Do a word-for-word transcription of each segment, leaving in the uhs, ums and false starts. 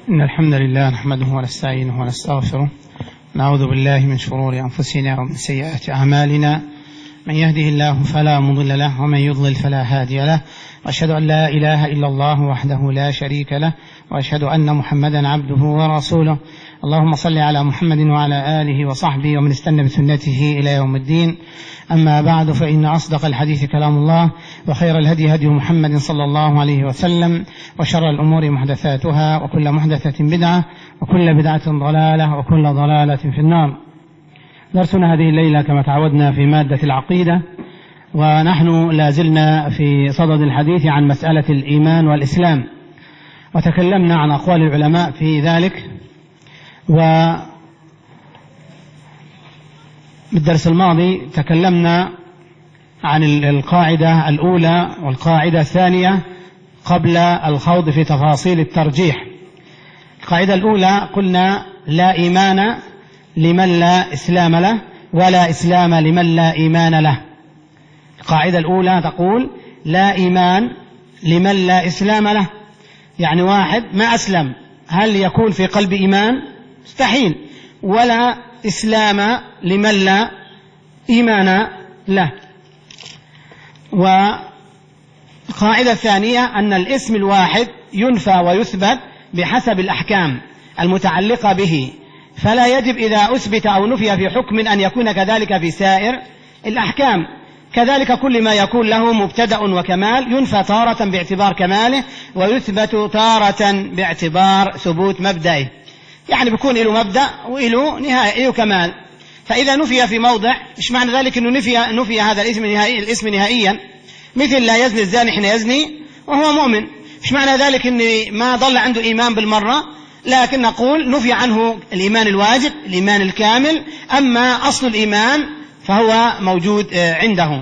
إن الحمد لله نحمده ونستعينه ونستغفره، نعوذ بالله من شرور أنفسنا ومن سيئات أعمالنا، من يهده الله فلا مضل له ومن يضلل فلا هادي له، وأشهد أن لا إله إلا الله وحده لا شريك له، وأشهد أن محمدا عبده ورسوله. اللهم صل على محمد وعلى آله وصحبه ومن استنى بسنته إلى يوم الدين. أما بعد، فإن أصدق الحديث كلام الله، وخير الهدي هدي محمد صلى الله عليه وسلم، وشر الأمور محدثاتها، وكل محدثة بدعة، وكل بدعة ضلالة، وكل ضلالة في النار. درسنا هذه الليلة كما تعودنا في مادة العقيدة، ونحن لازلنا في صدد الحديث عن مسألة الإيمان والإسلام، وتكلمنا عن أقوال العلماء في ذلك. وبالدرس الماضي تكلمنا عن القاعدة الأولى والقاعدة الثانية قبل الخوض في تفاصيل الترجيح. القاعدة الأولى قلنا: لا إيمان لمن لا إسلام له، ولا إسلام لمن لا إيمان له. القاعدة الأولى تقول: لا إيمان لمن لا إسلام له، يعني واحد ما أسلم هل يكون في قلب إيمان؟ مستحيل. ولا إسلام لمن لا إيمان له. والقاعدة الثانية أن الاسم الواحد ينفى ويثبت بحسب الأحكام المتعلقة به، فلا يجب إذا أثبت أو نفي في حكم أن يكون كذلك في سائر الأحكام. كذلك كل ما يكون له مبتدأ وكمال ينفى تارة باعتبار كماله، ويثبت تارة باعتبار ثبوت مبدئه، يعني بيكون له مبدأ وله نهاية، له كمال. فإذا نفي في موضع، مش معنى ذلك أنه نفي, نفي هذا الاسم, نهائي الاسم نهائيا، مثل لا يزني الزاني حين يزني وهو مؤمن، مش معنى ذلك أنه ما ضل عنده إيمان بالمرة، لكن نقول نفي عنه الإيمان الواجب، الإيمان الكامل، أما أصل الإيمان فهو موجود عنده.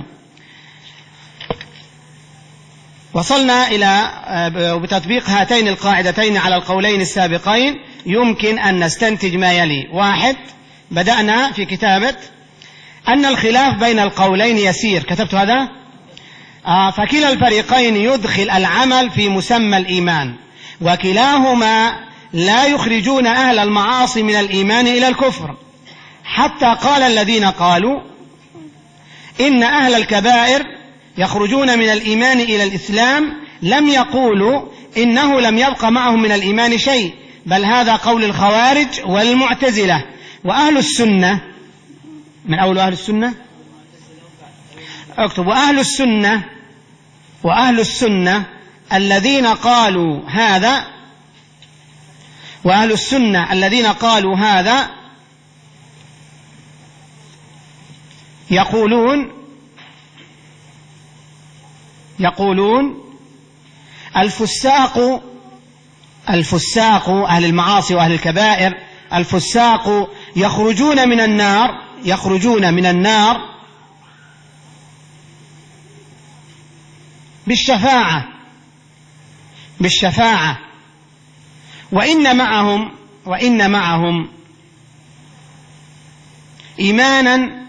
وصلنا إلى بتطبيق هاتين القاعدتين على القولين السابقين يمكن أن نستنتج ما يلي: واحد، بدأنا في كتابة أن الخلاف بين القولين يسير، كتبت هذا؟ آه فكلا الفريقين يدخل العمل في مسمى الإيمان، وكلاهما لا يخرجون أهل المعاصي من الإيمان إلى الكفر، حتى قال الذين قالوا إن أهل الكبائر يخرجون من الإيمان إلى الإسلام لم يقولوا إنه لم يبقى معهم من الإيمان شيء، بل هذا قول الخوارج والمعتزلة. وأهل السنة، من أول أهل السنة اكتب: وأهل السنة وأهل السنة الذين قالوا هذا وأهل السنة الذين قالوا هذا يقولون يقولون الفساق الفساق أهل المعاصي وأهل الكبائر، الفساق يخرجون من النار يخرجون من النار بالشفاعة بالشفاعة وإن معهم وإن معهم إيمانا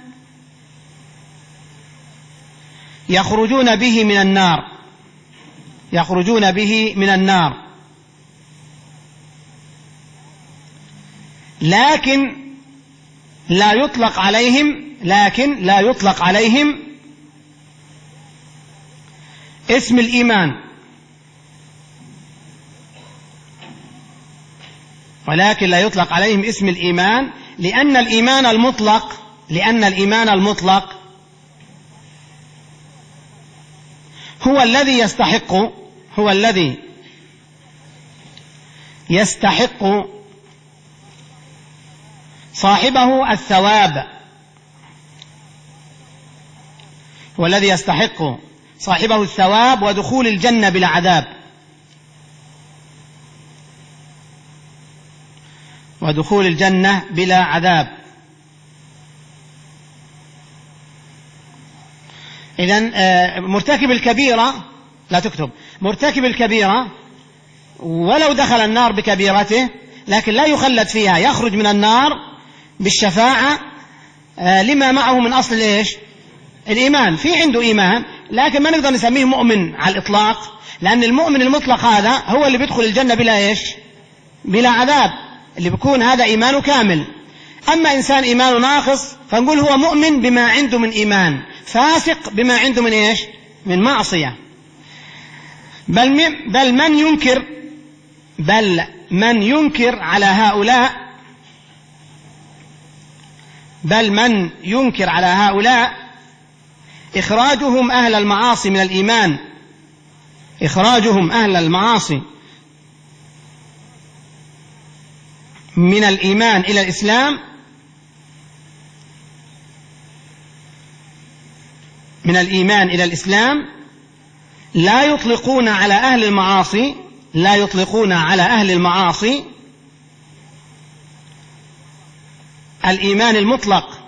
يخرجون به من النار يخرجون به من النار لكن لا يطلق عليهم لكن لا يطلق عليهم اسم الإيمان، ولكن لا يطلق عليهم اسم الإيمان لأن الإيمان المطلق لأن الإيمان المطلق هو الذي يستحق هو الذي يستحق صاحبه الثواب والذي يستحق صاحبه الثواب ودخول الجنة بلا عذاب ودخول الجنة بلا عذاب. إذن مرتكب الكبيرة، لا تكتب مرتكب الكبيرة ولو دخل النار بكبيرته لكن لا يخلد فيها، يخرج من النار بالشفاعة لما معه من أصل إيش؟ الإيمان. في عنده إيمان لكن ما نقدر نسميه مؤمن على الإطلاق، لأن المؤمن المطلق هذا هو اللي بيدخل الجنة بلا إيش؟ بلا عذاب، اللي بيكون هذا إيمانه كامل. أما إنسان إيمانه ناقص فنقول هو مؤمن بما عنده من إيمان، فاسق بما عنده من إيش؟ من معصية. بل من, بل من ينكر بل من ينكر على هؤلاء بل من ينكر على هؤلاء إخراجهم أهل المعاصي من الإيمان إخراجهم أهل المعاصي من الإيمان إلى الإسلام من الإيمان إلى الإسلام لا يطلقون على أهل المعاصي لا يطلقون على أهل المعاصي الإيمان المطلق،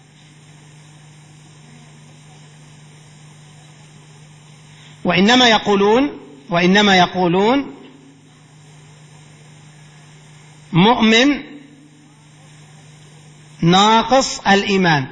وإنما يقولون وإنما يقولون مؤمن ناقص الإيمان.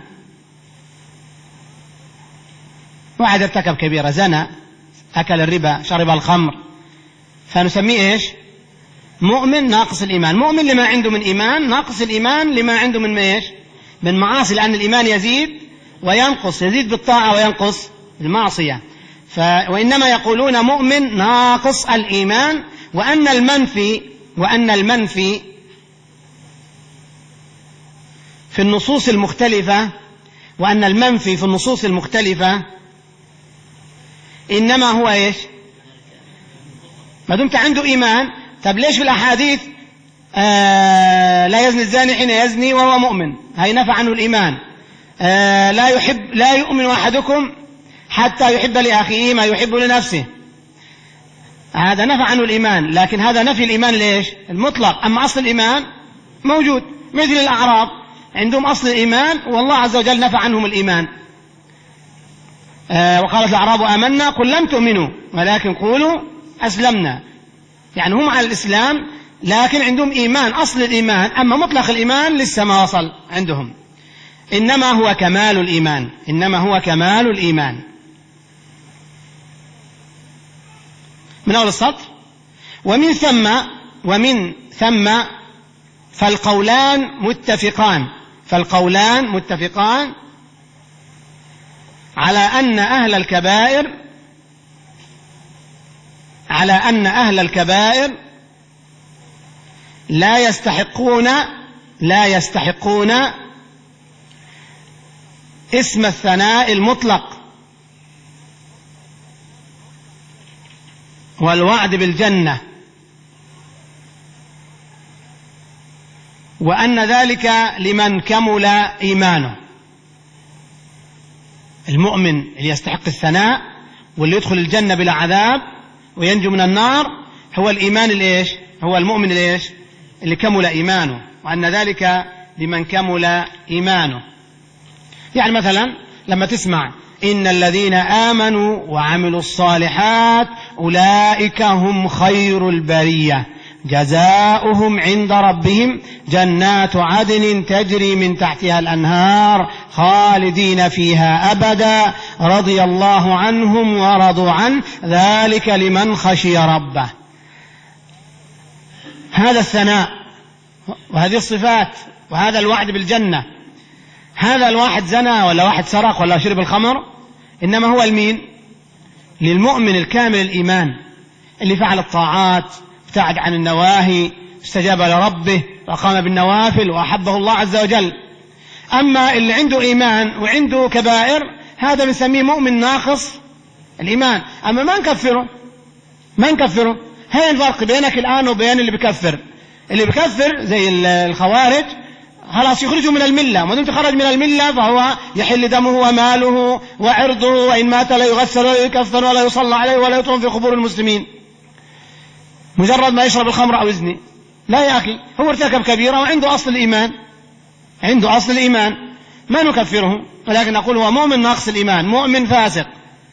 واحد ارتكب كبيرة، زنى، أكل الربا، شرب الخمر، فنسميه إيش؟ مؤمن ناقص الإيمان. مؤمن لما عنده من إيمان، ناقص الإيمان لما عنده من إيش؟ من معاصي، لأن الإيمان يزيد وينقص، يزيد بالطاعة وينقص بالمعصية. ف... وإنما يقولون مؤمن ناقص الإيمان، وأن المنفي وأن المنفي في النصوص المختلفة وأن المنفي في النصوص المختلفة إنما هو إيش؟ ما دمت عنده إيمان. طب ليش في الأحاديث آه لا يزني الزاني حين يزني وهو مؤمن؟ هاي نفى عنه الإيمان. آه لا يحب لا يؤمن أحدكم حتى يحب لأخيه ما يحب لنفسه، هذا نفى عنه الإيمان. لكن هذا نفي الإيمان ليش؟ المطلق. أما أصل الإيمان موجود، مثل الأعراب عندهم أصل الإيمان والله عز وجل نفى عنهم الإيمان. آه وقالت الأعراب آمنا قل لم تؤمنوا ولكن قولوا أسلمنا، يعني هم على الإسلام لكن عندهم إيمان، أصل الإيمان. أما مطلق الإيمان لسه ما وصل عندهم. إنما هو كمال الإيمان إنما هو كمال الإيمان من أول السطر. ومن ثم ومن ثم فالقولان متفقان فالقولان متفقان على أن أهل الكبائر على أن أهل الكبائر لا يستحقون لا يستحقون اسم الثناء المطلق والوعد بالجنة، وأن ذلك لمن كمل إيمانه. المؤمن اللي يستحق الثناء واللي يدخل الجنة بلا عذاب وينجو من النار هو الإيمان الإيش؟ هو المؤمن الإيش؟ اللي كمل إيمانه، وأن ذلك لمن كمل إيمانه. يعني مثلا لما تسمع إن الذين آمنوا وعملوا الصالحات أولئك هم خير البرية جزاؤهم عند ربهم جنات عدن تجري من تحتها الأنهار خالدين فيها أبدا رضي الله عنهم ورضوا عنه ذلك لمن خشي ربه. هذا الثناء وهذه الصفات وهذا الوعد بالجنة. هذا الواحد زنى ولا واحد سرق ولا شرب الخمر، إنما هو المين؟ للمؤمن الكامل الإيمان اللي فعل الطاعات، ابتعد عن النواهي، استجاب لربه وقام بالنوافل وأحبه الله عز وجل. أما اللي عنده إيمان وعنده كبائر هذا بنسميه مؤمن ناقص الإيمان. أما ما نكفره ما نكفره هي الفرق بينك الآن وبين اللي بكفر. اللي بكفر زي الخوارج خلاص يخرجوا من الملة، ما دمت خرج من الملة فهو يحل دمه وماله وعرضه، وإن مات لا يغسل ولا يكفن ولا يصلى عليه ولا يطعم في قبور المسلمين مجرد ما يشرب الخمر أو يزني. لا يا أخي، هو ارتكب كبيرة وعنده أصل الإيمان عنده أصل الإيمان ما نكفره، ولكن نقول هو مؤمن ناقص الإيمان، مؤمن فاسق.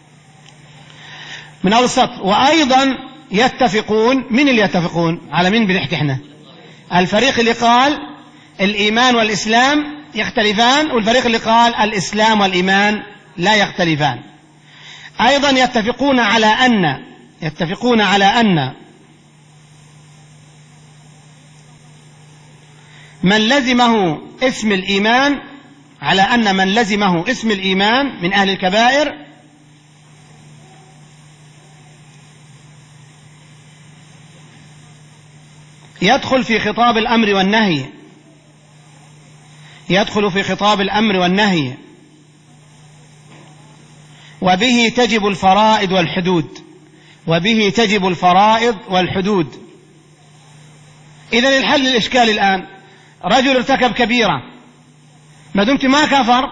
من أول السطر. وأيضا يتفقون، من اللي يتفقون على مين بنحكي احنا؟ الفريق اللي قال الإيمان والإسلام يختلفان، والفريق اللي قال الإسلام والإيمان لا يختلفان. أيضا يتفقون على أن يتفقون على أن من لزمه اسم الإيمان، على أن من لزمه اسم الإيمان من أهل الكبائر يدخل في خطاب الأمر والنهي، يدخل في خطاب الأمر والنهي، وبه تجب الفرائض والحدود، وبه تجب الفرائض والحدود. إذن الحل الإشكال الآن، رجل ارتكب كبيرة، ما دمت ما كفر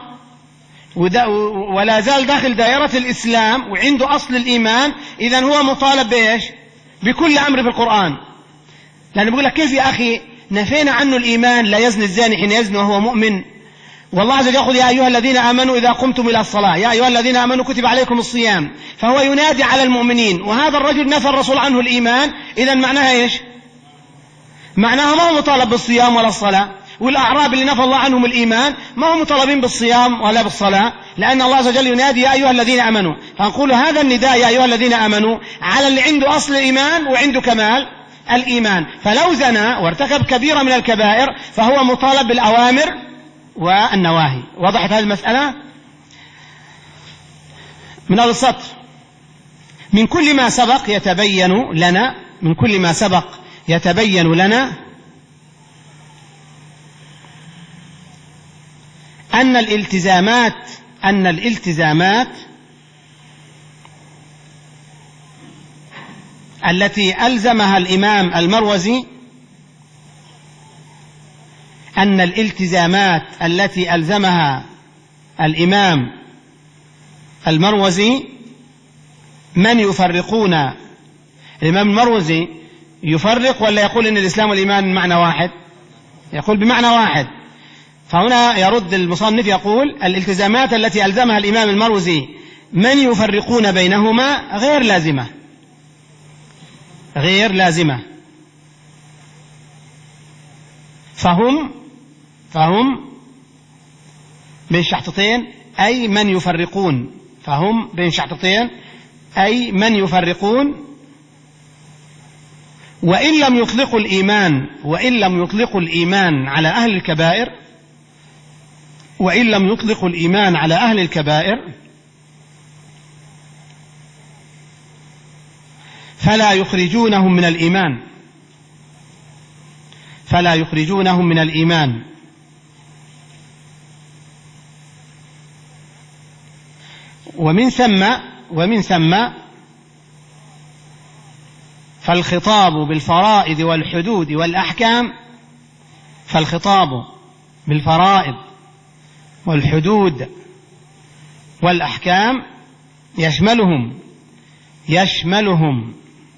ولا زال داخل دائرة الإسلام وعنده أصل الإيمان، إذن هو مطالب بإيش؟ بكل أمر في القرآن. لأنه بيقول لك كيف يا أخي نفينا عنه الإيمان، لا يزني الزاني حين يزني وهو مؤمن، والله عز وجل يقول يا أيها الذين آمنوا إذا قمتم إلى الصلاة، يا أيها الذين آمنوا كتب عليكم الصيام، فهو ينادي على المؤمنين، وهذا الرجل نفى الرسول عنه الإيمان، إذن معناها إيش؟ معناها ما هو مطالب بالصيام ولا الصلاة. والأعراب اللي نفى الله عنهم الإيمان ما هم مطالبين بالصيام ولا بالصلاة، لأن الله عز وجل ينادي يا أيها الذين آمنوا، فنقول هذا النداء يا أيها الذين آمنوا على اللي عنده أصل الإيمان وعنده كمال الإيمان. فلو زنى وارتكب كبيرة من الكبائر فهو مطالب بالأوامر والنواهي. وضحت هذه المسألة؟ من هذا السطر: من كل ما سبق يتبين لنا من كل ما سبق يتبين لنا أن الالتزامات أن الالتزامات التي ألزمها الإمام المروزي أن الالتزامات التي ألزمها الإمام المروزي من يفرقون. الإمام المروزي يفرق ولا يقول إن الإسلام والإيمان معنى واحد؟ يقول بمعنى واحد. فهنا يرد المصنف يقول الالتزامات التي ألزمها الإمام المروزي من يفرقون بينهما غير لازمة غير لازمة فهم فهم بين شحطتين أي من يفرقون فهم بين شحطتين أي من يفرقون وإن لم يطلقوا الإيمان وإن لم يطلقوا الإيمان على أهل الكبائر وإن لم يطلقوا الإيمان على أهل الكبائر فلا يخرجونهم من الإيمان فلا يخرجونهم من الإيمان ومن ثم ومن ثم فالخطاب بالفرائض والحدود والأحكام فالخطاب بالفرائض والحدود والأحكام يشملهم يشملهم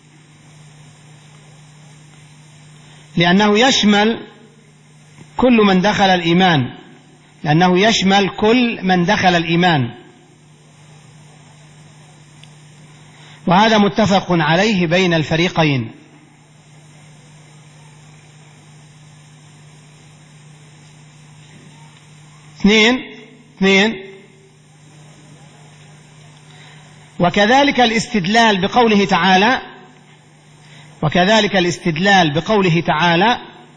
لأنه يشمل كل من دخل الإيمان لأنه يشمل كل من دخل الإيمان وهذا متفق عليه بين الفريقين. اثنين اثنين وكذلك الاستدلال بقوله تعالى وكذلك الاستدلال بقوله تعالى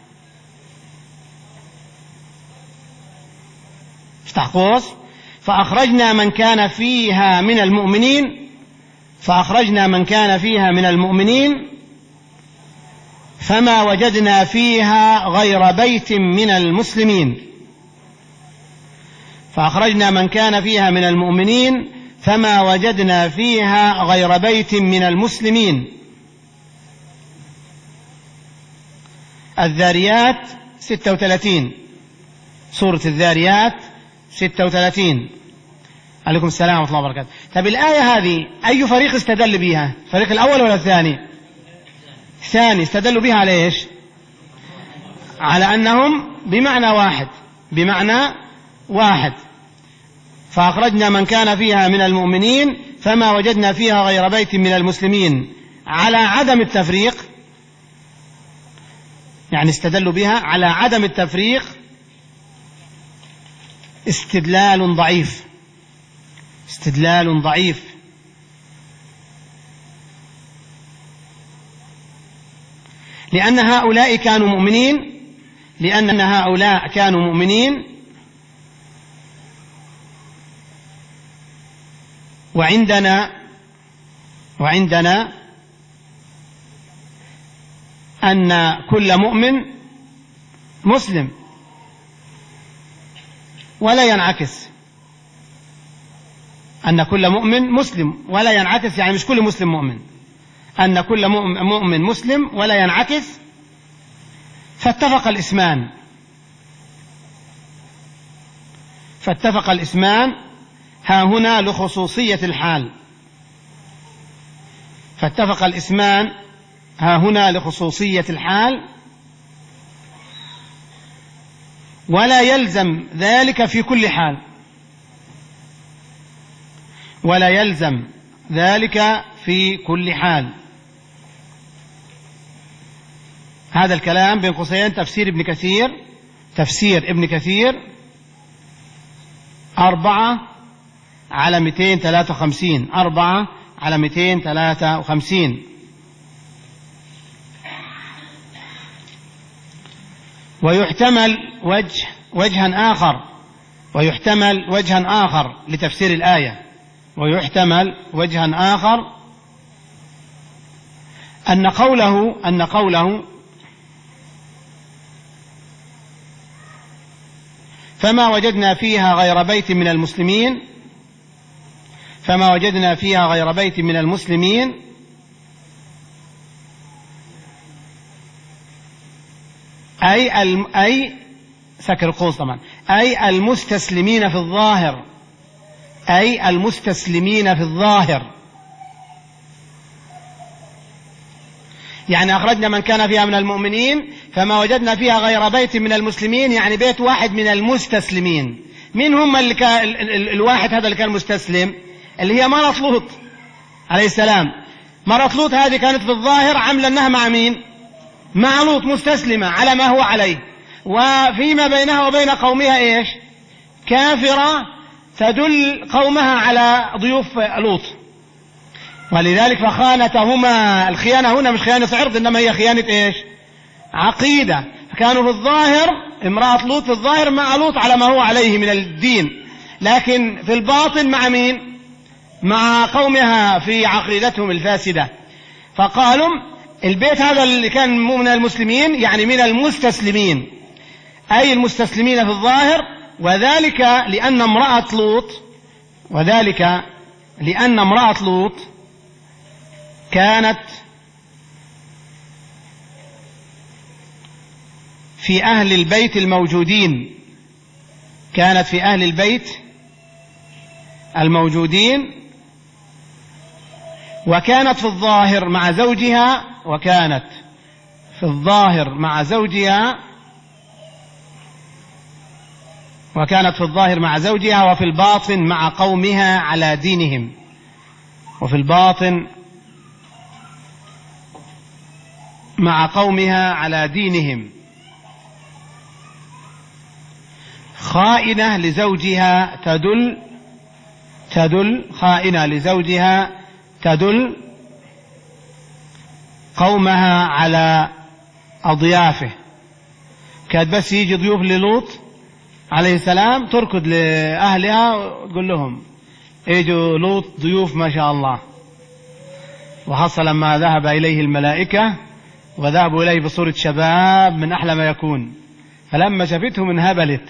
افتح قوس فأخرجنا من كان فيها من المؤمنين فأخرجنا من كان فيها من المؤمنين فما وجدنا فيها غير بيت من المسلمين فأخرجنا من كان فيها من المؤمنين فما وجدنا فيها غير بيت من المسلمين. الذاريات ستة وثلاثين سورة الذاريات ستة وثلاثين. عليكم السلام ورحمة الله وبركاته. طب الآية هذه أي فريق استدل بها؟ الفريق الأول ولا الثاني؟ الثاني. استدلوا بها على إيش؟ على أنهم بمعنى واحد بمعنى واحد فأخرجنا من كان فيها من المؤمنين فما وجدنا فيها غير بيت من المسلمين على عدم التفريق، يعني استدلوا بها على عدم التفريق استدلال ضعيف استدلال ضعيف لأن هؤلاء كانوا مؤمنين لأن هؤلاء كانوا مؤمنين، وعندنا وعندنا أن كل مؤمن مسلم، ولا ينعكس أن كل مؤمن مسلم ولا ينعكس، يعني مش كل مسلم مؤمن، أن كل مؤمن مسلم ولا ينعكس. فاتفق الاسمان فاتفق الاسمان ها هنا لخصوصية الحال فاتفق الاسمان ها هنا لخصوصية الحال، ولا يلزم ذلك في كل حال ولا يلزم ذلك في كل حال. هذا الكلام بين قوسين تفسير ابن كثير تفسير ابن كثير أربعة على مئتين ثلاثة وخمسين أربعة على مئتين ثلاثة وخمسين. ويحتمل وجه وجها آخر ويحتمل وجها آخر لتفسير الآية ويحتمل وجها آخر أن قوله أن قوله فما وجدنا فيها غير بيت من المسلمين فما وجدنا فيها غير بيت من المسلمين أي أي سكر القوس طبعا أي المستسلمين في الظاهر أي المستسلمين في الظاهر يعني أخرجنا من كان فيها من المؤمنين فما وجدنا فيها غير بيت من المسلمين، يعني بيت واحد من المستسلمين. من هم اللي كان ال ال الواحد هذا اللي كان مستسلم؟ اللي هي مرة لوط عليه السلام. مرة لوط هذه كانت في الظاهر عاملة أنها مع مين؟ مع لوط، مستسلمة على ما هو عليه، وفيما بينها وبين قومها إيش؟ كافرة تدل قومها على ضيوف لوط، ولذلك فخانتهما. الخيانة هنا مش خيانة عرض، إنما هي خيانة إيش؟ عقيدة. فكانوا في الظاهر امرأة لوط في الظاهر مع لوط على ما هو عليه من الدين، لكن في الباطن مع مين؟ مع قومها في عقيدتهم الفاسدة. فقالوا البيت هذا اللي كان من المسلمين يعني من المستسلمين، أي المستسلمين في الظاهر، وذلك لأن امرأة لوط وذلك لأن امرأة لوط كانت في أهل البيت الموجودين كانت في أهل البيت الموجودين وكانت في الظاهر مع زوجها وكانت في الظاهر مع زوجها وكانت في الظاهر مع زوجها وفي الباطن مع قومها على دينهم وفي الباطن مع قومها على دينهم خائنة لزوجها تدل تدل خائنة لزوجها تدل قومها على أضيافه. كانت بس يجي ضيوف للوط عليه السلام تركض لأهلها وتقول لهم اجوا لوط ضيوف ما شاء الله، وخاصة لما ذهب إليه الملائكة وذهبوا إليه بصورة شباب من أحلى ما يكون، فلما شافتهم انهبلت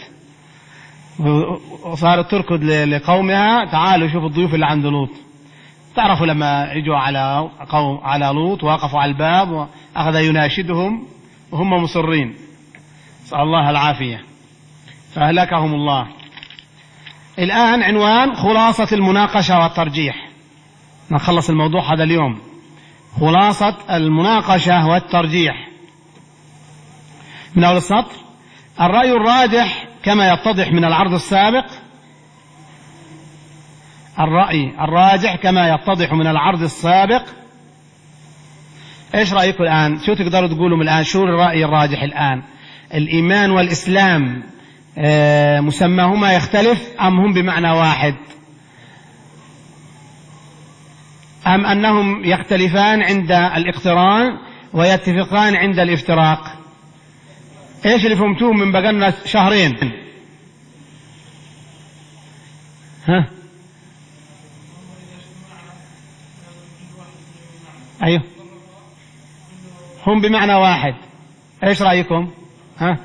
وصارت تركض لقومها تعالوا شوفوا الضيوف اللي عند لوط. تعرفوا لما اجوا على قوم على لوط وقفوا على الباب وأخذ يناشدهم وهم مصرين، نسأل الله العافية، فأهلكهم الله. الآن عنوان خلاصة المناقشة والترجيح، نخلص الموضوع هذا اليوم. خلاصة المناقشة والترجيح من أول السطر: الرأي الراجح كما يتضح من العرض السابق الرأي الراجح كما يتضح من العرض السابق. ايش رأيكم الآن؟ شو تقدروا تقولوا من الآن؟ شو الرأي الراجح الآن؟ الإيمان والإسلام آه مسماهما يختلف أم هم بمعنى واحد، أم أنهم يختلفان عند الاقتران ويتفقان عند الافتراق؟ ايش اللي فهمتوه من بقالنا شهرين؟ ها ايوه هم بمعنى واحد. ايش رأيكم؟ ها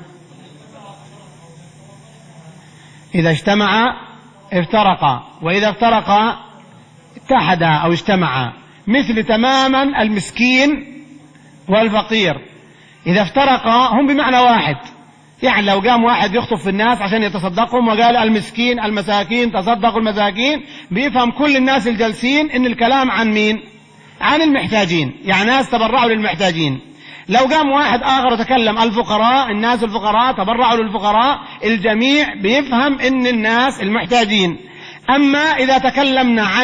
اذا اجتمع افترقا، واذا افترقا اتحدا او اجتمعا، مثل تماما المسكين والفقير. اذا افترقا هم بمعنى واحد، يعني لو قام واحد يخطب في الناس عشان يتصدقهم وقال المسكين المساكين تصدقوا المساكين، بيفهم كل الناس الجالسين ان الكلام عن مين؟ عن المحتاجين، يعني ناس تبرعوا للمحتاجين. لو قام واحد آخر وتكلم الفقراء، الناس الفقراء تبرعوا للفقراء، الجميع بيفهم ان الناس المحتاجين. اما اذا تكلمنا عن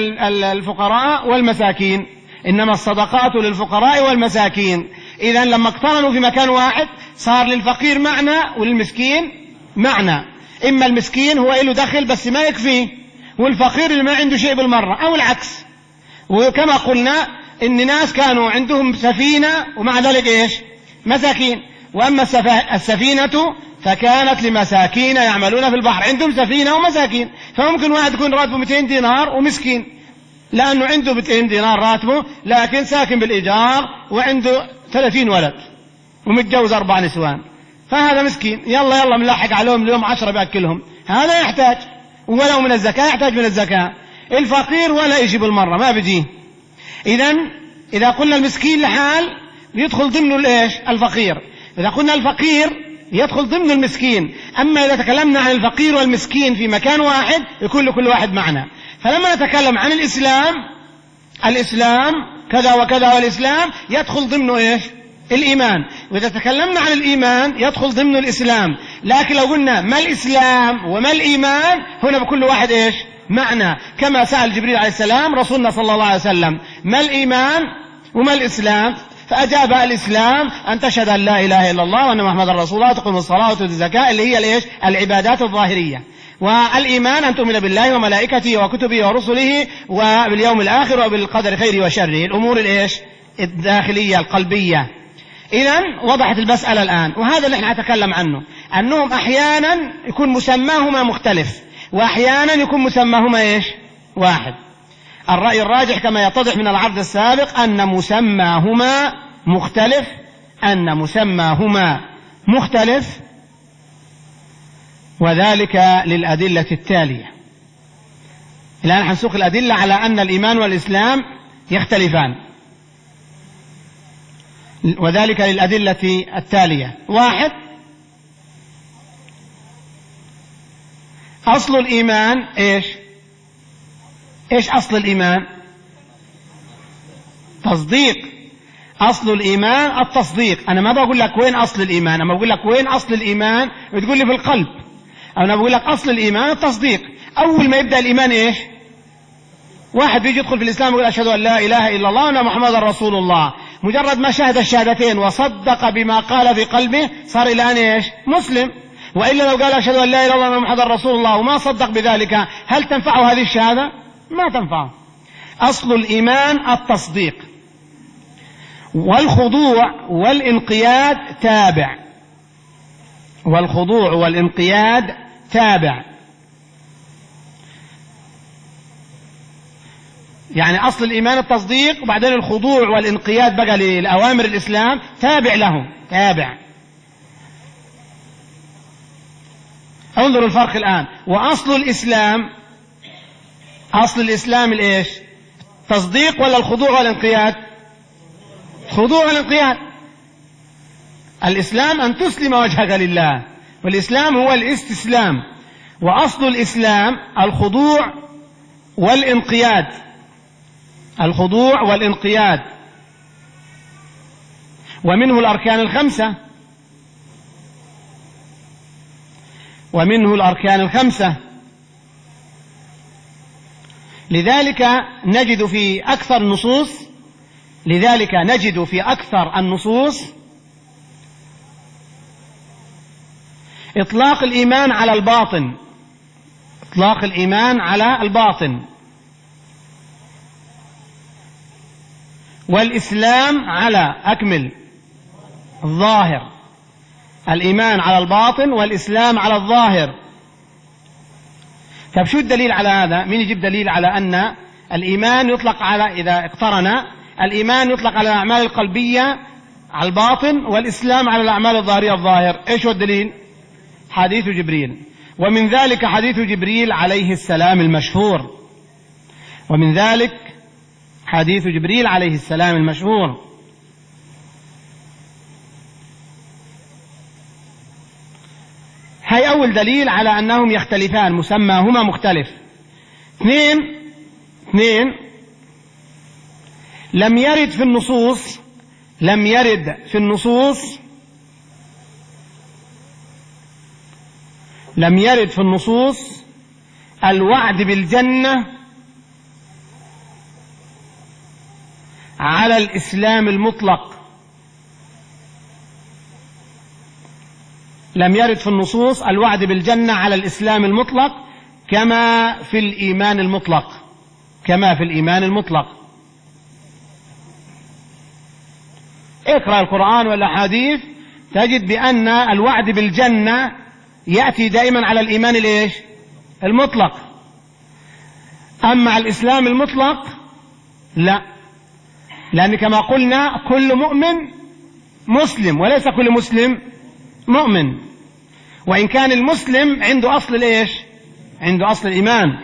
الفقراء والمساكين، انما الصدقات للفقراء والمساكين، اذا لما اقترنوا في مكان واحد صار للفقير معنى وللمسكين معنى. اما المسكين هو له دخل بس ما يكفيه، والفقير اللي ما عنده شيء بالمرة، او العكس. وكما قلنا ان ناس كانوا عندهم سفينة ومع ذلك ايش؟ مساكين. واما السفينة فكانت لمساكين يعملون في البحر، عندهم سفينة ومساكين. فممكن واحد يكون راتبه مئتين دينار ومسكين، لانه عنده مئتين دينار راتبه لكن ساكن بالايجار وعنده ثلاثين ولد ومتجوز اربع نسوان، فهذا مسكين. يلا يلا ملاحق عليهم اليوم عشرة بأكلهم، هذا يحتاج، ولو من الزكاة يحتاج من الزكاة. الفقير ولا يجي بالمرة، ما بيجي. إذن إذا قلنا المسكين لحال يدخل ضمنه الإيش؟ الفقير. إذا قلنا الفقير يدخل ضمن المسكين. أما إذا تكلمنا عن الفقير والمسكين في مكان واحد يكون لكل واحد معنى. فلما نتكلم عن الإسلام، الإسلام كذا وكذا، والإسلام يدخل ضمنه إيش؟ الإيمان. وإذا تكلمنا عن الإيمان يدخل ضمن الإسلام. لكن لو قلنا ما الإسلام وما الإيمان، هنا بكل واحد إيش؟ معنى. كما سأل جبريل عليه السلام رسولنا صلى الله عليه وسلم ما الإيمان وما الإسلام، فأجاب الإسلام أن تشهد أن لا إله إلا الله وأن محمد رسول الله وتقيم الصلاة وتؤتي الزكاة، اللي هي الإيش؟ العبادات الظاهرية. والإيمان أن تؤمن بالله وملائكته وكتبه ورسله وباليوم الآخر وبالقدر خيره وشره، الأمور الإيش؟ الداخلية القلبية. إذن وضحت المسألة الآن. وهذا اللي احنا نتكلم عنه، أنهم أحيانا يكون مسماهما مختلف، وأحيانا يكون مسماهما إيش؟ واحد. الرأي الراجح كما يتضح من العرض السابق أن مسماهما مختلف، أن مسماهما مختلف، وذلك للأدلة التالية. الآن حنسوق الأدلة على أن الإيمان والإسلام يختلفان، وذلك للأدلة التالية. واحد، أصل الإيمان إيش؟ إيش أصل الإيمان؟ تصديق. أصل الإيمان التصديق. أنا ما بقول لك وين أصل الإيمان، أنا بقول لك وين أصل الإيمان بتقول لي في القلب. أنا بقول لك أصل الإيمان التصديق. أول ما يبدأ الإيمان إيش؟ واحد بيجي يدخل في الإسلام ويقول أشهد أن لا إله إلا الله وأن محمد رسول الله، مجرد ما شهد الشهادتين وصدق بما قال في قلبه صار الآن إيش؟ مسلم. وإلا لو قال أشهد أن لا إله إلا الله وأن محمد رسول الله وما صدق بذلك، هل تنفعه هذه الشهادة؟ ما تنفعه. أصل الإيمان التصديق، والخضوع والانقياد تابع، والخضوع والانقياد تابع. يعني أصل الإيمان التصديق، وبعدين الخضوع والانقياد بقى لأوامر الإسلام تابع له، تابع. انظروا الفرق الآن. وأصل الإسلام، أصل الإسلام الإيش؟ تصديق ولا الخضوع والانقياد؟ خضوع والانقياد. الإسلام أن تسلم وجهك لله، والإسلام هو الاستسلام. وأصل الإسلام الخضوع والانقياد، الخضوع والانقياد. ومنه الأركان الخمسة، ومنه الأركان الخمسة. لذلك نجد في أكثر النصوص لذلك نجد في أكثر النصوص إطلاق الإيمان على الباطن، إطلاق الإيمان على الباطن، والإسلام على أكمل الظاهر. الإيمان على الباطن والإسلام على الظاهر. طب شو الدليل على هذا؟ مين يجيب دليل على أن الإيمان يطلق على، إذا اقترن الإيمان يطلق على الأعمال القلبية على الباطن والإسلام على الأعمال الظاهرية الظاهر؟ إيش هو الدليل؟ حديث جبريل. ومن ذلك حديث جبريل عليه السلام المشهور ومن ذلك حديث جبريل عليه السلام المشهور. هي أول دليل على أنهم يختلفان، مسماهما مختلف. اثنين اثنين لم يرد في النصوص لم يرد في النصوص لم يرد في النصوص الوعد بالجنة على الإسلام المطلق. لم يرد في النصوص الوعد بالجنة على الإسلام المطلق كما في الإيمان المطلق كما في الإيمان المطلق. اقرأ القرآن والأحاديث تجد بأن الوعد بالجنة يأتي دائما على الإيمان الإيش؟ المطلق. أما على الإسلام المطلق لا، لأن كما قلنا كل مؤمن مسلم وليس كل مسلم مؤمن، وإن كان المسلم عنده أصل الإيش؟ عنده أصل الإيمان.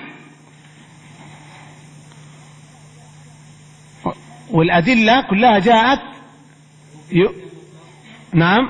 والأدلة كلها جاءت ي... نعم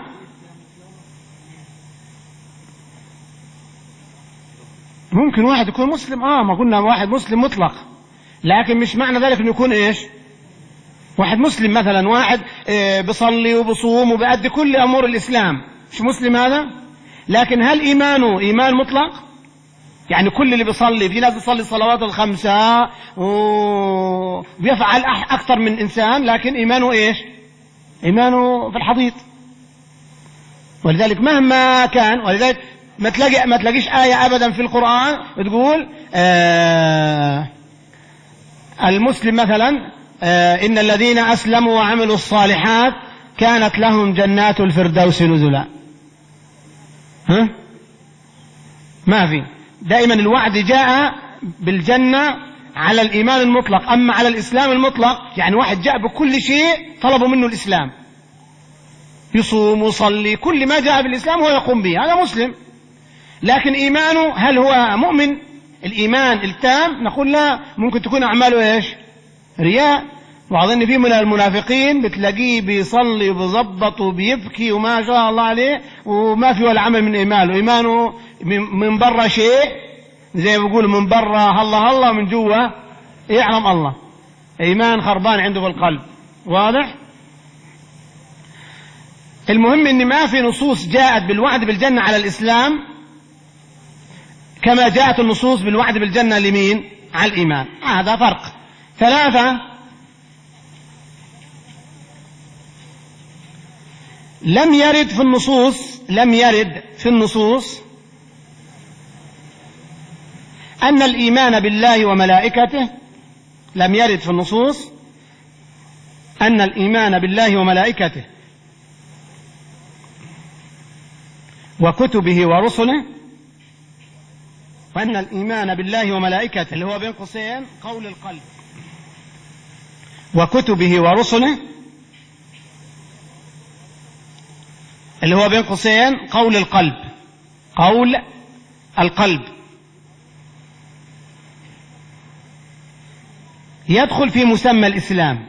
ممكن واحد يكون مسلم، آه ما قلنا واحد مسلم مطلق، لكن مش معنى ذلك أنه يكون إيش؟ واحد مسلم مثلا واحد إيه بيصلي وبصوم وبيأدي كل أمور الإسلام، مش مسلم هذا؟ لكن هل إيمانه إيمان مطلق؟ يعني كل اللي بيصلي، في ناس بيصلي الصلوات الخمسة وبيفعل أكثر من إنسان، لكن إيمانه إيش؟ إيمانه في الحضيض. ولذلك مهما كان، ولذلك ما تلاقي ما تلاقيش آية أبدا في القرآن بتقول آه المسلم مثلا آه إن الذين أسلموا وعملوا الصالحات كانت لهم جنات الفردوس نزلا. ها؟ ما في. دائما الوعد جاء بالجنة على الإيمان المطلق. أما على الإسلام المطلق يعني واحد جاء بكل شيء طلبوا منه الإسلام، يصوم ويصلي، كل ما جاء بالإسلام هو يقوم به، هذا مسلم. لكن إيمانه هل هو مؤمن الإيمان التام؟ نقول لا، ممكن تكون أعماله إيش؟ رياء. وأظن في من المنافقين بتلاقيه بيصلي وبيظبط وبيبكي وما شاء الله عليه وما في ولا عمل من إيمانه. إيمانه من برا شيء، زي ما بيقولوا من برا الله الله، من جوا يعلم الله. إيمان خربان عنده في القلب. واضح؟ المهم إن ما في نصوص جاءت بالوعد بالجنة على الإسلام كما جاءت النصوص بالوعد بالجنة لمين؟ على الإيمان. هذا فرق. ثلاثة، لم يرد في النصوص لم يرد في النصوص أن الإيمان بالله وملائكته لم يرد في النصوص أن الإيمان بالله وملائكته وكتبه ورسله، وأن الإيمان بالله وملائكته اللي هو بين قوسين قول القلب، وكتبه ورسله اللي هو بين قوسين قول القلب قول القلب يدخل في مسمى الإسلام.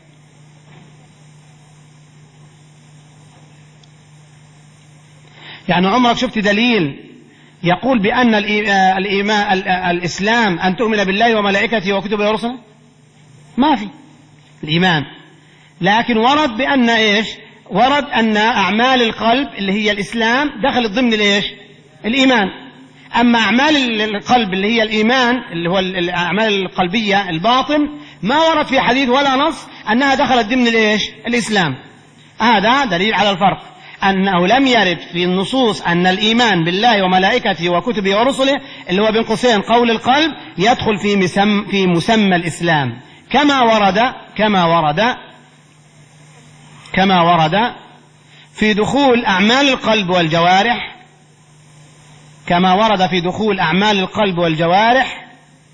يعني عمرك شفت دليل يقول بأن الإيمان الإسلام أن تؤمن بالله وملائكته وكتبه ورسله؟ ما في الإيمان. لكن ورد بأن إيش؟ ورد أن أعمال القلب اللي هي الإسلام دخلت ضمن الإيش؟ الإيمان. أما أعمال القلب اللي هي الإيمان اللي هو الأعمال القلبية الباطن ما ورد في حديث ولا نص أنها دخلت ضمن الإيش؟ الإسلام. هذا دليل على الفرق، أنه لم يرد في النصوص أن الإيمان بالله وملائكته وكتبه ورسله اللي هو بين قوسين قول القلب يدخل في مسمى, في مسمى الإسلام، كما ورد كما ورد كما ورد في دخول أعمال القلب والجوارح كما ورد في دخول أعمال القلب والجوارح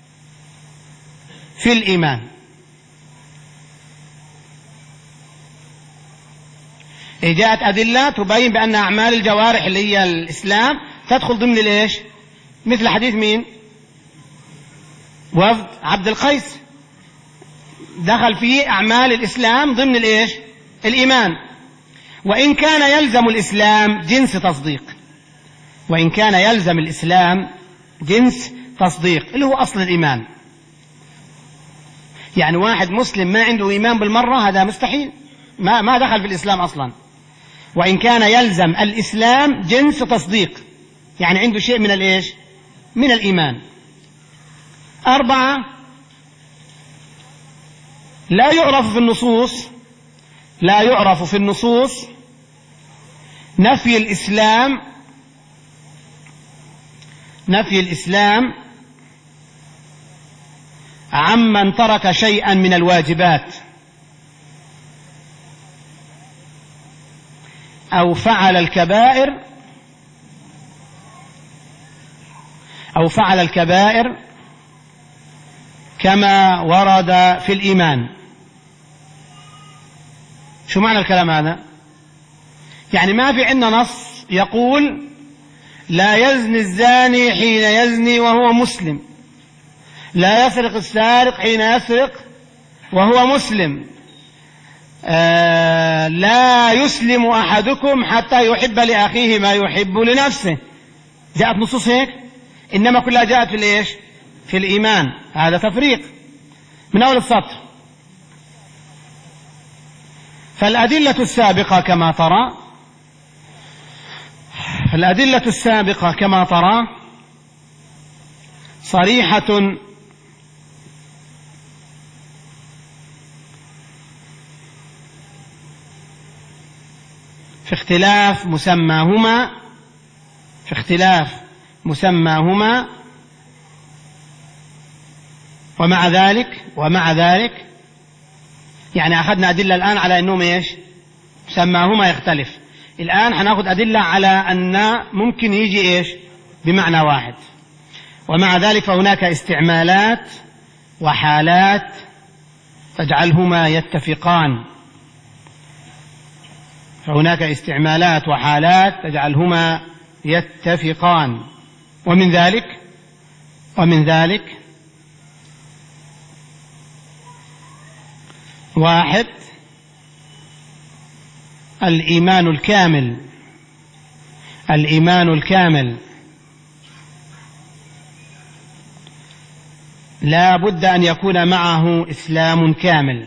في الإيمان. جاءت أدلة تبين بأن أعمال الجوارح اللي هي الإسلام تدخل ضمن الإيش؟ مثل حديث مين؟ وفد عبد القيس دخل فيه أعمال الإسلام ضمن الإيش؟ الإيمان. وإن كان يلزم الإسلام جنس تصديق، وإن كان يلزم الإسلام جنس تصديق اللي هو أصل الإيمان. يعني واحد مسلم ما عنده إيمان بالمرة هذا مستحيل، ما ما دخل في الإسلام أصلا. وإن كان يلزم الإسلام جنس تصديق، يعني عنده شيء من الإيش؟ من الإيمان. أربعة، لا يعرف في النصوص لا يعرف في النصوص نفي الإسلام نفي الإسلام عمن ترك شيئا من الواجبات أو فعل الكبائر أو فعل الكبائر كما ورد في الإيمان. شو معنى الكلام هذا؟ يعني ما في عندنا نص يقول لا يزني الزاني حين يزني وهو مسلم، لا يسرق السارق حين يسرق وهو مسلم، آه لا يسلم أحدكم حتى يحب لأخيه ما يحب لنفسه. جاءت نصوص هيك؟ إنما كلها جاءت في الإيش؟ في الإيمان. هذا تفريق من أول السطر. فالأدلة السابقة كما ترى الأدلة السابقة كما ترى صريحة في اختلاف مسماهما في اختلاف مسماهما ومع ذلك ومع ذلك يعني أخذنا أدلة الآن على أنهم إيش؟ مسماهما يختلف. الآن هنأخذ أدلة على أن ممكن يجي إيش؟ بمعنى واحد. ومع ذلك فهناك استعمالات وحالات تجعلهما يتفقان فهناك استعمالات وحالات تجعلهما يتفقان ومن ذلك ومن ذلك واحد، الإيمان الكامل الإيمان الكامل لا بد أن يكون معه إسلام كامل.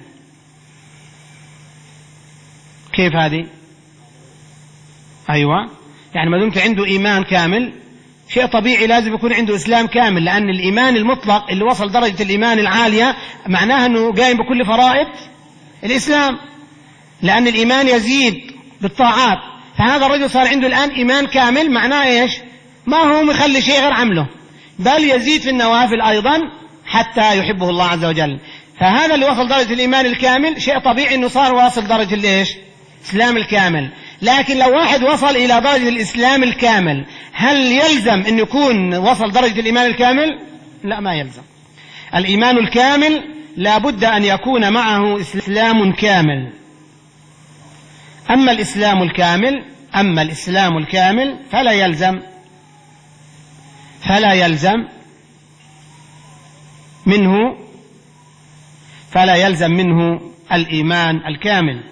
كيف هذه؟ أيوة، يعني ما دمت عنده إيمان كامل شيء طبيعي لازم يكون عنده إسلام كامل، لأن الإيمان المطلق اللي وصل درجة الإيمان العالية معناها أنه قائم بكل فرائض الإسلام، لأن الإيمان يزيد بالطاعات. فهذا الرجل صار عنده الآن إيمان كامل، معناه إيش؟ ما هو مخلي شيء غير عمله، بل يزيد في النوافل أيضا حتى يحبه الله عز وجل. فهذا اللي وصل درجة الإيمان الكامل شيء طبيعي أنه صار واصل درجة الإيش؟ الإسلام الكامل. لكن لو واحد وصل إلى درجة الإسلام الكامل هل يلزم أن يكون وصل درجة الإيمان الكامل؟ لا، ما يلزم. الإيمان الكامل لا بد أن يكون معه إسلام كامل. أما الإسلام الكامل أما الإسلام الكامل فلا يلزم فلا يلزم منه فلا يلزم منه الإيمان الكامل،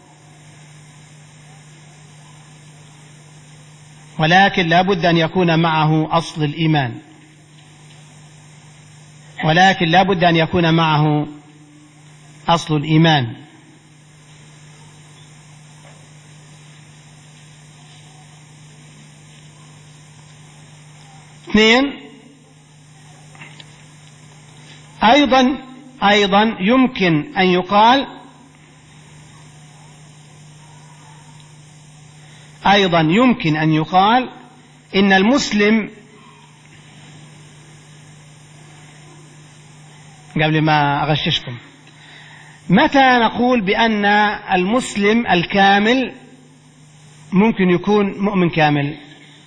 ولكن لا بد أن يكون معه أصل الإيمان ولكن لا بد أن يكون معه أصل الإيمان. اثنين، أيضا أيضا يمكن أن يقال أيضا يمكن أن يقال إن المسلم، قبل ما أغششكم، متى نقول بأن المسلم الكامل ممكن يكون مؤمن كامل؟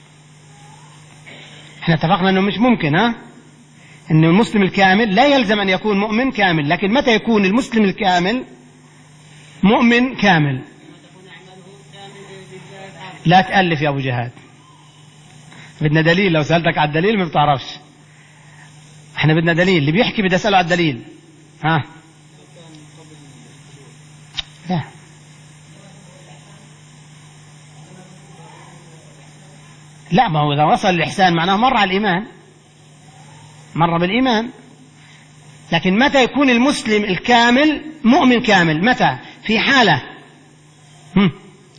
احنا اتفقنا انه مش ممكن، ها ان المسلم الكامل لا يلزم ان يكون مؤمن كامل، لكن متى يكون المسلم الكامل مؤمن كامل؟ لا تألف يا ابو جهاد، بدنا دليل. لو سألتك على الدليل ما بتعرفش. احنا بدنا دليل، اللي بيحكي بدي اسأله على الدليل. ها لا لا ما هو إذا وصل الإحسان معناه مر على الإيمان، مر بالإيمان. لكن متى يكون المسلم الكامل مؤمن كامل؟ متى؟ في حالة هم.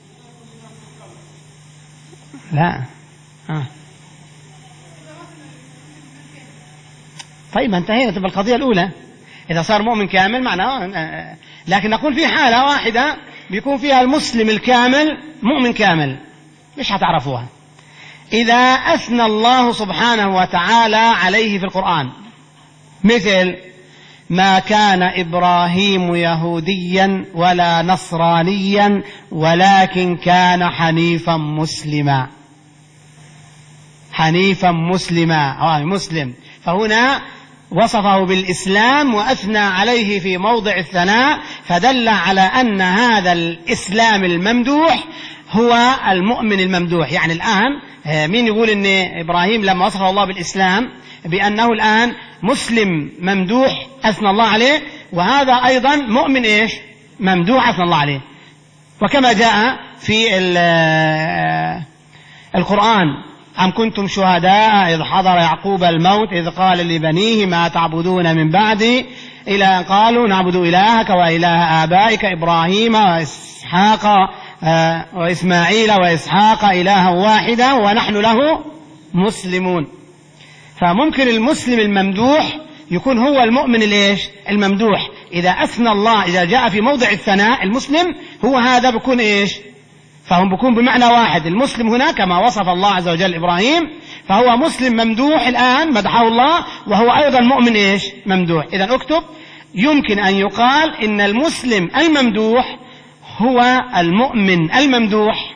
لا آه. طيب انتهينا، تبقى القضية الأولى إذا صار مؤمن كامل معناه. لكن نقول في حالة واحدة بيكون فيها المسلم الكامل مؤمن كامل، مش هتعرفوها. إذا أثنى الله سبحانه وتعالى عليه في القرآن، مثل ما كان إبراهيم يهوديا ولا نصرانيا ولكن كان حنيفا مسلما. حنيفا مسلما آه مسلم، فهنا وصفه بالإسلام وأثنى عليه في موضع الثناء، فدل على أن هذا الإسلام الممدوح هو المؤمن الممدوح. يعني الآن مين يقول أن إبراهيم لما وصفه الله بالإسلام بأنه الآن مسلم ممدوح أثنى الله عليه، وهذا أيضا مؤمن إيش ممدوح أثنى الله عليه. وكما جاء في القرآن: أم كنتم شهداء إذ حضر يعقوب الموت إذ قال لبنيه ما تعبدون من بعدي إلى أن قالوا نعبد إلهك وإله آبائك إبراهيم وإسحاق وإسماعيل وإسحاق إلها واحدا ونحن له مسلمون. فممكن المسلم الممدوح يكون هو المؤمن الإيش الممدوح. إذا أثنى الله، إذا جاء في موضع الثناء المسلم هو هذا بيكون إيش، فهم بيكون بمعنى واحد. المسلم هنا كما وصف الله عز وجل إبراهيم، فهو مسلم ممدوح الآن مدحه الله، وهو أيضا مؤمن إيش ممدوح. إذا اكتب: يمكن أن يقال إن المسلم الممدوح هو المؤمن الممدوح،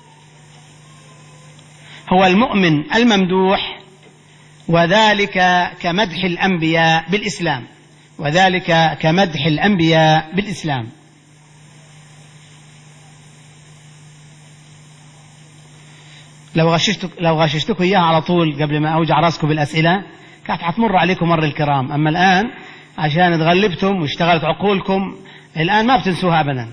هو المؤمن الممدوح، وذلك كمدح الأنبياء بالإسلام، وذلك كمدح الأنبياء بالإسلام. لو غششتك لو غششتكم إياها على طول قبل ما أوجع راسكم بالأسئلة كانت حتمر عليكم مر الكرام. أما الآن عشان تغلبتم واشتغلت عقولكم الآن ما بتنسوها أبدا.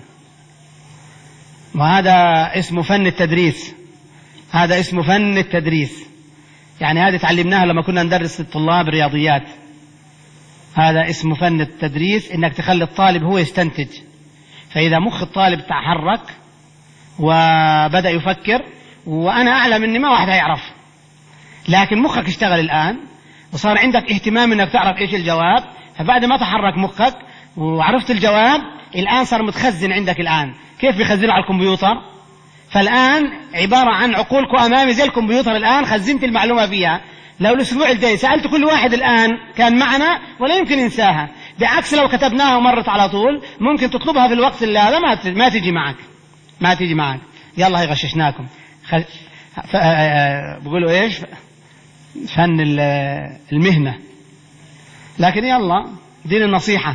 وهذا اسمه فن التدريس، هذا اسمه فن التدريس. يعني هذه تعلمناها لما كنا ندرس للطلاب الرياضيات. هذا اسمه فن التدريس، إنك تخلي الطالب هو يستنتج. فإذا مخ الطالب تحرك وبدأ يفكر، وأنا أعلم إن ما واحد هيعرف، لكن مخك اشتغل الآن وصار عندك اهتمام إنك تعرف إيش الجواب، فبعد ما تحرك مخك وعرفت الجواب الآن صار متخزن عندك. الآن كيف بيخزنه على الكمبيوتر؟ فالآن عبارة عن عقولكم أمامي زي الكمبيوتر، الآن خزنت المعلومة فيها. لو الأسبوع الجاي سألت كل واحد الآن كان معنا ولا يمكن ينساها، بعكس لو كتبناها ومرت على طول ممكن تطلبها في الوقت اللي هذا ما ما تيجي معك ما تيجي معك يلا هي غششناكم. خل... ف... بقولوا إيش فن المهنة، لكن يلا دين النصيحة.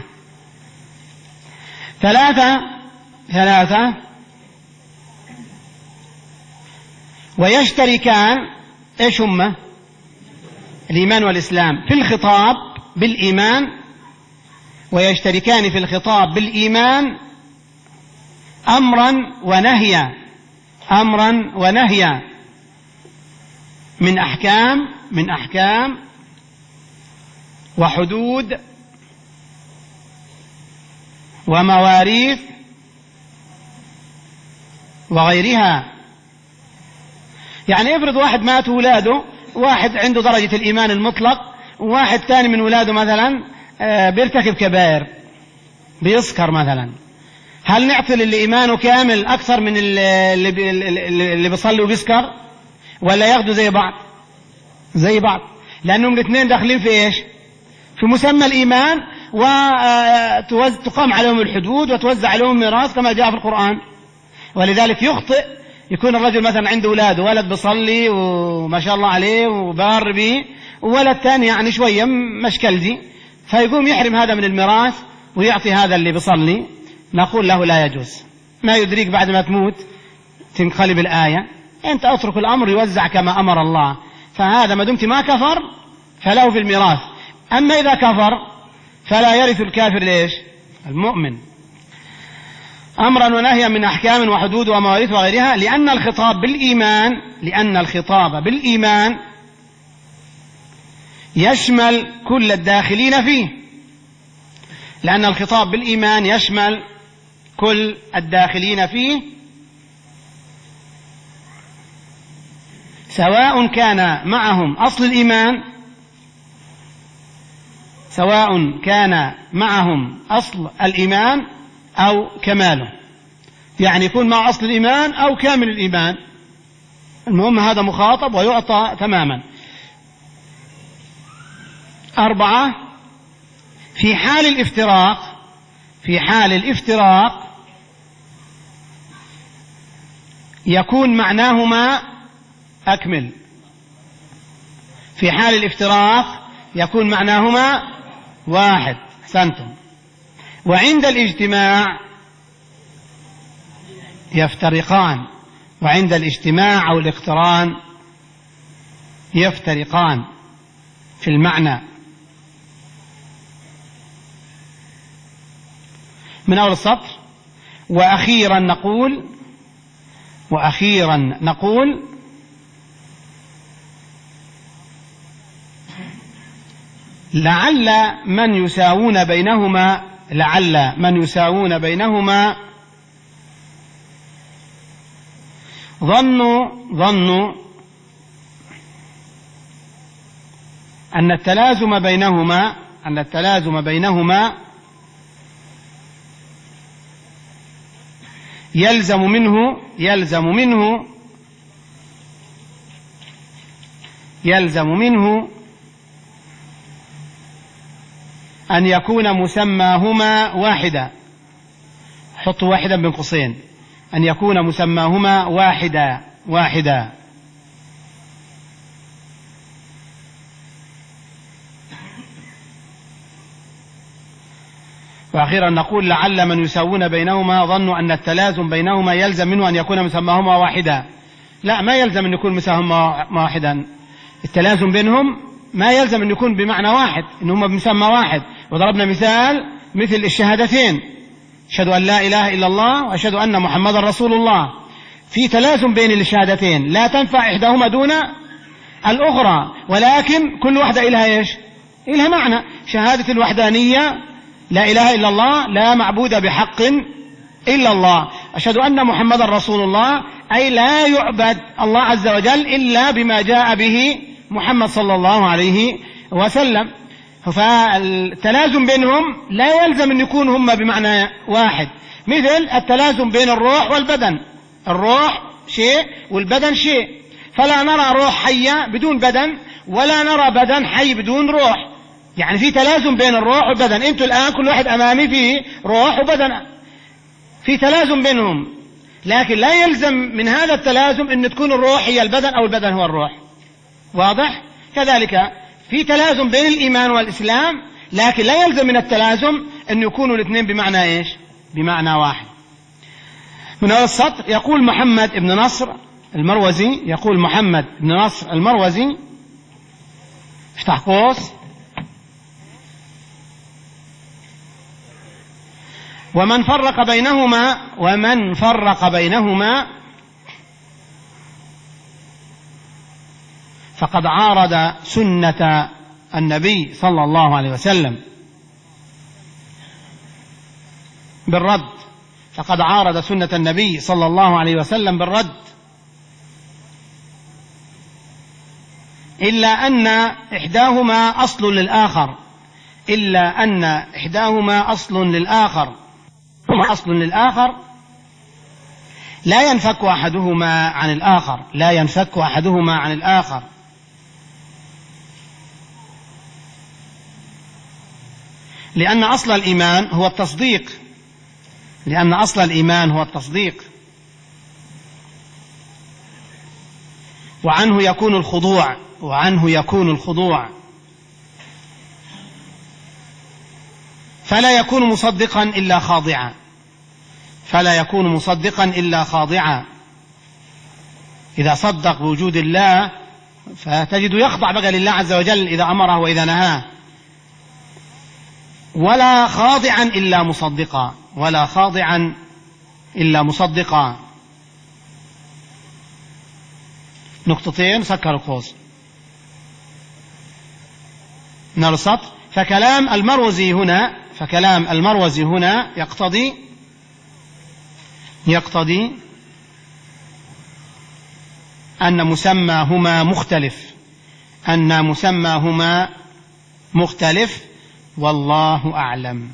ثلاثة ثلاثة ويشتركان إيش هما؟ الإيمان والإسلام في الخطاب بالإيمان، ويشتركان في الخطاب بالإيمان أمرا ونهيا، أمرا ونهيا من أحكام من أحكام وحدود ومواريث وغيرها. يعني افرض واحد مات ولاده، واحد عنده درجة الإيمان المطلق، وواحد ثاني من ولاده مثلا بيرتكب كبائر، بيسكر مثلا، هل نعطي اللي إيمانه كامل أكثر من اللي, بي اللي بيصلي وبيسكر، ولا ياخدوا زي بعض؟ زي بعض، لأنهم الاثنين داخلين في إيش؟ في مسمى الإيمان، وتقام عليهم الحدود وتوزع عليهم الميراث كما جاء في القرآن. ولذلك يخطئ يكون الرجل مثلا عنده أولاد، ولد بصلي وما شاء الله عليه وبار به، وولد ثاني يعني شوية مشكلتي، فيقوم يحرم هذا من الميراث ويعطي هذا اللي بصلي، نقول له لا يجوز. ما يدريك بعد ما تموت تنقلب الآية، أنت أترك الأمر يوزع كما أمر الله. فهذا ما دمت ما كفر فله في الميراث. أما إذا كفر فلا يرث الكافر ليش؟ المؤمن. أمرا ونهيا من أحكام وحدود ومواريث وغيرها، لأن الخطاب بالإيمان لأن الخطاب بالإيمان يشمل كل الداخلين فيه لأن الخطاب بالإيمان يشمل كل الداخلين فيه، سواء كان معهم أصل الإيمان سواء كان معهم أصل الإيمان أو كماله، يعني يكون مع أصل الإيمان أو كامل الإيمان، المهم هذا مخاطب ويعطى تماما. أربعة، في حال الافتراق في حال الافتراق يكون معناهما أكمل في حال الافتراق يكون معناهما واحد. أحسنتم. وعند الاجتماع يفترقان وعند الاجتماع أو الاقتران يفترقان في المعنى. من أول السطر: وأخيرا نقول وأخيرا نقول لعل من يساوون بينهما لعل من يساوون بينهما ظنوا ظنوا أن التلازم بينهما أن التلازم بينهما يلزم منه يلزم منه يلزم منه أن يكون مسماهما واحدا. حطوا واحدا بين قوسين، أن يكون مسماهما واحدا واحدا وأخيرا نقول لعل من يساوون بينهما ظنوا أن التلازم بينهما يلزم منه أن يكون مسماهما واحدا. لا، ما يلزم أن يكون مسماهما واحدا. التلازم بينهم ما يلزم أن يكون بمعنى واحد، إنهما بمسمى واحد. وضربنا مثال مثل الشهادتين: أشهد أن لا إله إلا الله وأشهد أن محمد رسول الله. في تلازم بين الشهادتين، لا تنفع إحداهما دون الأخرى، ولكن كل واحدة إلها إيش؟ إلها معنى. شهادة الوحدانية لا إله إلا الله، لا معبود بحق إلا الله. أشهد أن محمد رسول الله، أي لا يعبد الله عز وجل إلا بما جاء به محمد صلى الله عليه وسلم. فالتلازم بينهم لا يلزم أن يكون هم بمعنى واحد، مثل التلازم بين الروح والبدن. الروح شيء والبدن شيء، فلا نرى روح حية بدون بدن ولا نرى بدن حي بدون روح. يعني في تلازم بين الروح والبدن. انتوا الآن كل واحد أمامي فيه روح وبدن، في تلازم بينهم، لكن لا يلزم من هذا التلازم أن تكون الروح هي البدن أو البدن هو الروح. واضح؟ كذلك في تلازم بين الإيمان والإسلام، لكن لا يلزم من التلازم أن يكونوا الاثنين بمعنى إيش؟ بمعنى واحد. من هذا السطر يقول محمد بن نصر المروزي يقول محمد بن نصر المروزي افتح قوس: ومن فرق بينهما ومن فرق بينهما فقد عارض سنة النبي صلى الله عليه وسلم بالرد فقد عارض سنة النبي صلى الله عليه وسلم بالرد إلا أن إحداهما أصل للآخر إلا أن إحداهما أصل للآخر هما أصل للآخر لا ينفك أحدهما عن الآخر لا ينفك أحدهما عن الآخر لأن أصل الإيمان هو التصديق لأن أصل الإيمان هو التصديق وعنه يكون الخضوع وعنه يكون الخضوع فلا يكون مصدقا إلا خاضعا فلا يكون مصدقا إلا خاضعا. إذا صدق بوجود الله فتجد يخضع بقى لله عز وجل إذا أمره وإذا نهاه، ولا خاضعا إلا مصدقا ولا خاضعا إلا مصدقا. نقطتين سكر القوس من السطر. فكلام المروزي هنا فكلام المروزي هنا يقتضي يقتضي أن مسماهما مختلف أن مسماهما مختلف والله أعلم.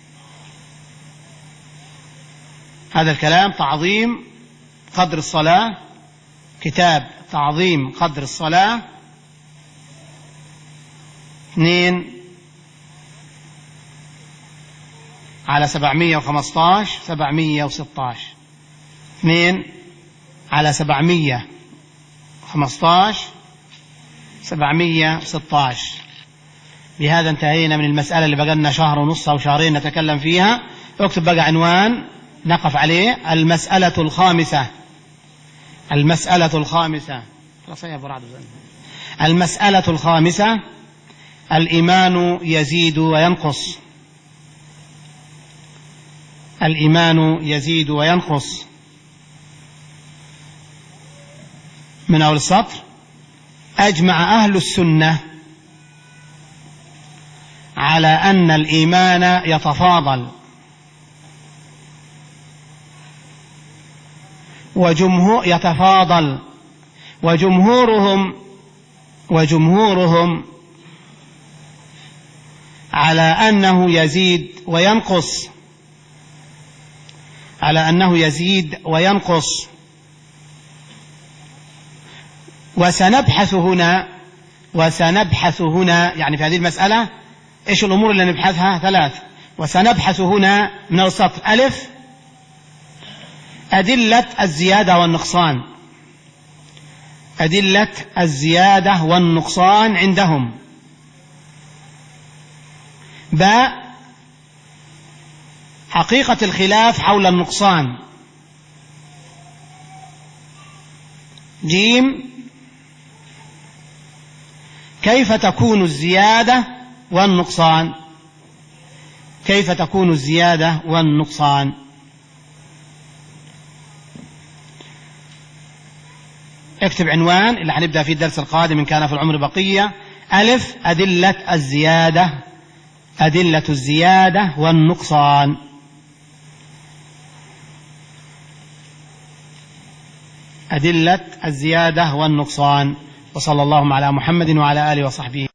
هذا الكلام تعظيم قدر الصلاة، كتاب تعظيم قدر الصلاة، اثنين على سبعمية وخمسطاش سبعمية وستاش اثنين على سبعمية وخمسطاش سبعمية وستاش. بهذا انتهينا من المسألة اللي بقالنا شهر ونص أو شهرين نتكلم فيها. اكتب بقى عنوان نقف عليه: المسألة الخامسة. المسألة الخامسة المسألة الخامسة الإيمان يزيد وينقص. الإيمان يزيد وينقص. من أول السطر: أجمع أهل السنة على أن الإيمان يتفاضل، وجمهور يتفاضل وجمهورهم وجمهورهم على أنه يزيد وينقص على أنه يزيد وينقص. وسنبحث هنا وسنبحث هنا يعني في هذه المسألة إيش الأمور اللي نبحثها؟ ثلاث. وسنبحث هنا من السطر: ألف، أدلة الزيادة والنقصان. أدلة الزيادة والنقصان عندهم. باء، حقيقة الخلاف حول النقصان. جيم، كيف تكون الزيادة والنقصان كيف تكون الزيادة والنقصان. اكتب عنوان اللي هنبدأ فيه الدرس القادم إن كان في العمر بقية: ألف، أدلة الزيادة أدلة الزيادة والنقصان. أدلة الزيادة والنقصان. وصلى الله على محمد وعلى آله وصحبه.